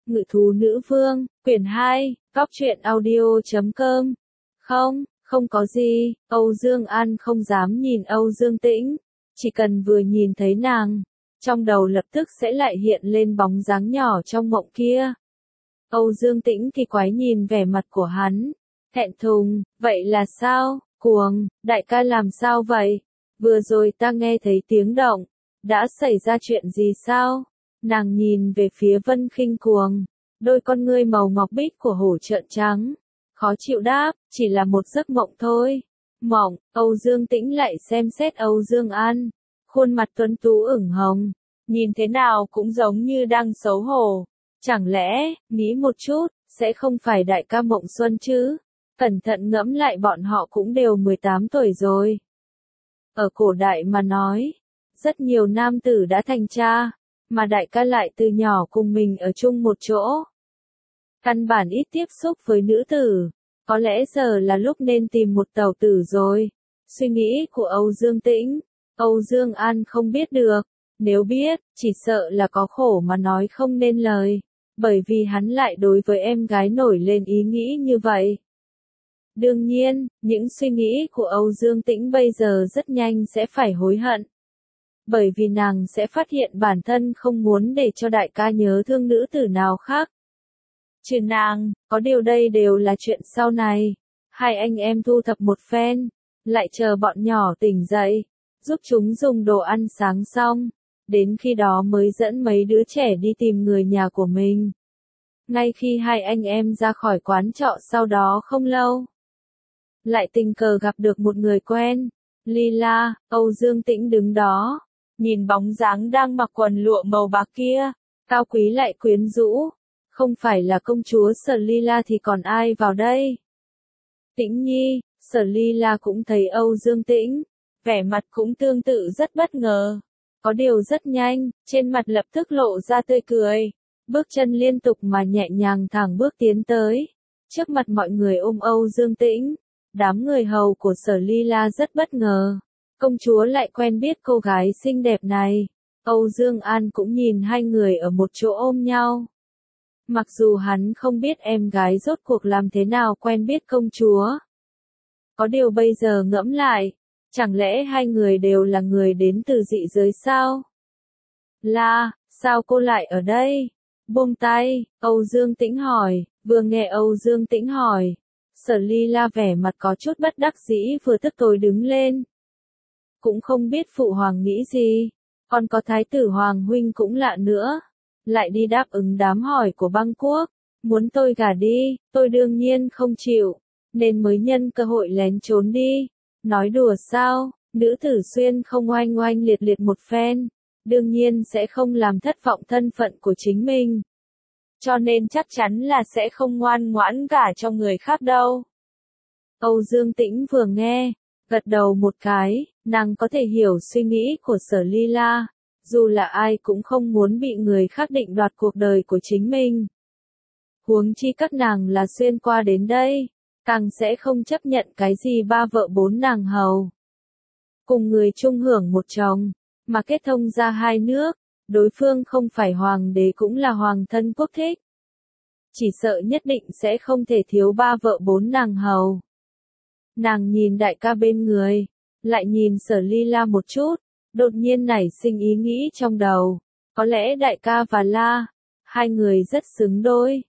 Ngự thú nữ vương, quyển 2, Góc truyện audio.com. Không có gì, Âu Dương An không dám nhìn Âu Dương Tĩnh. Chỉ cần vừa nhìn thấy nàng, trong đầu lập tức sẽ lại hiện lên bóng dáng nhỏ trong mộng kia. Âu Dương Tĩnh kỳ quái nhìn vẻ mặt của hắn. Thẹn thùng, vậy là sao, Cuồng, đại ca làm sao vậy? Vừa rồi ta nghe thấy tiếng động, đã xảy ra chuyện gì sao? Nàng nhìn về phía Vân Khinh Cuồng, đôi con ngươi màu ngọc bích của hổ trợn trắng. Khó chịu đáp, chỉ là một giấc mộng thôi. Mộng, Âu Dương Tĩnh lại xem xét Âu Dương An. Khuôn mặt tuấn tú ửng hồng, nhìn thế nào cũng giống như đang xấu hổ. Chẳng lẽ, nghĩ một chút, sẽ không phải đại ca Mộng Xuân chứ? Cẩn thận ngẫm lại bọn họ cũng đều 18 tuổi rồi. Ở cổ đại mà nói, rất nhiều nam tử đã thành cha, mà đại ca lại từ nhỏ cùng mình ở chung một chỗ. Căn bản ít tiếp xúc với nữ tử, có lẽ giờ là lúc nên tìm một tẩu tử rồi. Suy nghĩ của Âu Dương Tĩnh, Âu Dương An không biết được, nếu biết, chỉ sợ là có khổ mà nói không nên lời, bởi vì hắn lại đối với em gái nổi lên ý nghĩ như vậy. Đương nhiên, những suy nghĩ của Âu Dương Tĩnh bây giờ rất nhanh sẽ phải hối hận. Bởi vì nàng sẽ phát hiện bản thân không muốn để cho đại ca nhớ thương nữ tử nào khác. Trừ nàng, có điều đây đều là chuyện sau này. Hai anh em thu thập một phen, lại chờ bọn nhỏ tỉnh dậy, giúp chúng dùng đồ ăn sáng xong. Đến khi đó mới dẫn mấy đứa trẻ đi tìm người nhà của mình. Ngay khi hai anh em ra khỏi quán trọ sau đó không lâu, lại tình cờ gặp được một người quen. Lila, Âu Dương Tĩnh đứng đó, nhìn bóng dáng đang mặc quần lụa màu bạc kia, cao quý lại quyến rũ. Không phải là công chúa Sở Lila thì còn ai vào đây? Tĩnh Nhi, Sở Lila cũng thấy Âu Dương Tĩnh, vẻ mặt cũng tương tự rất bất ngờ. Có điều rất nhanh, trên mặt lập tức lộ ra tươi cười, bước chân liên tục mà nhẹ nhàng thẳng bước tiến tới. Trước mặt mọi người ôm Âu Dương Tĩnh, đám người hầu của Sở Lila rất bất ngờ. Công chúa lại quen biết cô gái xinh đẹp này. Âu Dương An cũng nhìn hai người ở một chỗ ôm nhau. Mặc dù hắn không biết em gái rốt cuộc làm thế nào quen biết công chúa. Có điều bây giờ ngẫm lại, chẳng lẽ hai người đều là người đến từ dị giới sao? Sao cô lại ở đây? Buông tay, Âu Dương Tĩnh hỏi. Vừa nghe Âu Dương Tĩnh hỏi, Sở Lila vẻ mặt có chút bất đắc dĩ vừa tức tối đứng lên. Cũng không biết phụ hoàng nghĩ gì, còn có thái tử hoàng huynh cũng lạ nữa. Lại đi đáp ứng đám hỏi của Băng Quốc, muốn tôi gả đi, tôi đương nhiên không chịu, nên mới nhân cơ hội lén trốn đi. Nói đùa sao, nữ tử xuyên không oanh oanh liệt liệt một phen, đương nhiên sẽ không làm thất vọng thân phận của chính mình. Cho nên chắc chắn là sẽ không ngoan ngoãn gả cho người khác đâu. Âu Dương Tĩnh vừa nghe, gật đầu một cái, nàng có thể hiểu suy nghĩ của Sở Lila. Dù là ai cũng không muốn bị người khác định đoạt cuộc đời của chính mình. Huống chi các nàng là xuyên qua đến đây, càng sẽ không chấp nhận cái gì ba vợ bốn nàng hầu. Cùng người chung hưởng một chồng, mà kết thông ra hai nước, đối phương không phải hoàng đế cũng là hoàng thân quốc thích. Chỉ sợ nhất định sẽ không thể thiếu ba vợ bốn nàng hầu. Nàng nhìn đại ca bên người, lại nhìn Sở Lila một chút. Đột nhiên nảy sinh ý nghĩ trong đầu, có lẽ đại ca và hai người rất xứng đôi.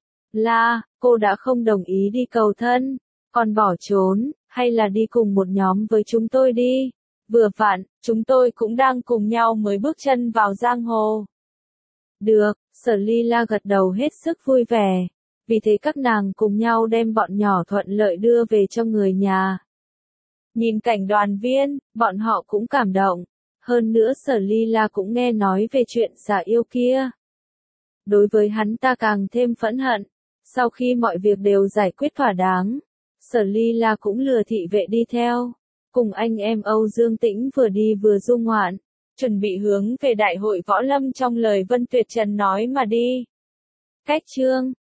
Cô đã không đồng ý đi cầu thân, còn bỏ trốn, hay là đi cùng một nhóm với chúng tôi đi. Vừa vặn, chúng tôi cũng đang cùng nhau mới bước chân vào giang hồ. Được, Sở Lila gật đầu hết sức vui vẻ, vì thế các nàng cùng nhau đem bọn nhỏ thuận lợi đưa về cho người nhà. Nhìn cảnh đoàn viên, bọn họ cũng cảm động. Hơn nữa Sở Lila cũng nghe nói về chuyện xà yêu kia. Đối với hắn ta càng thêm phẫn hận. Sau khi mọi việc đều giải quyết thỏa đáng, Sở Lila cũng lừa thị vệ đi theo. Cùng anh em Âu Dương Tĩnh vừa đi vừa du ngoạn, chuẩn bị hướng về đại hội võ lâm trong lời Vân Tuyệt Trần nói mà đi. Cách chương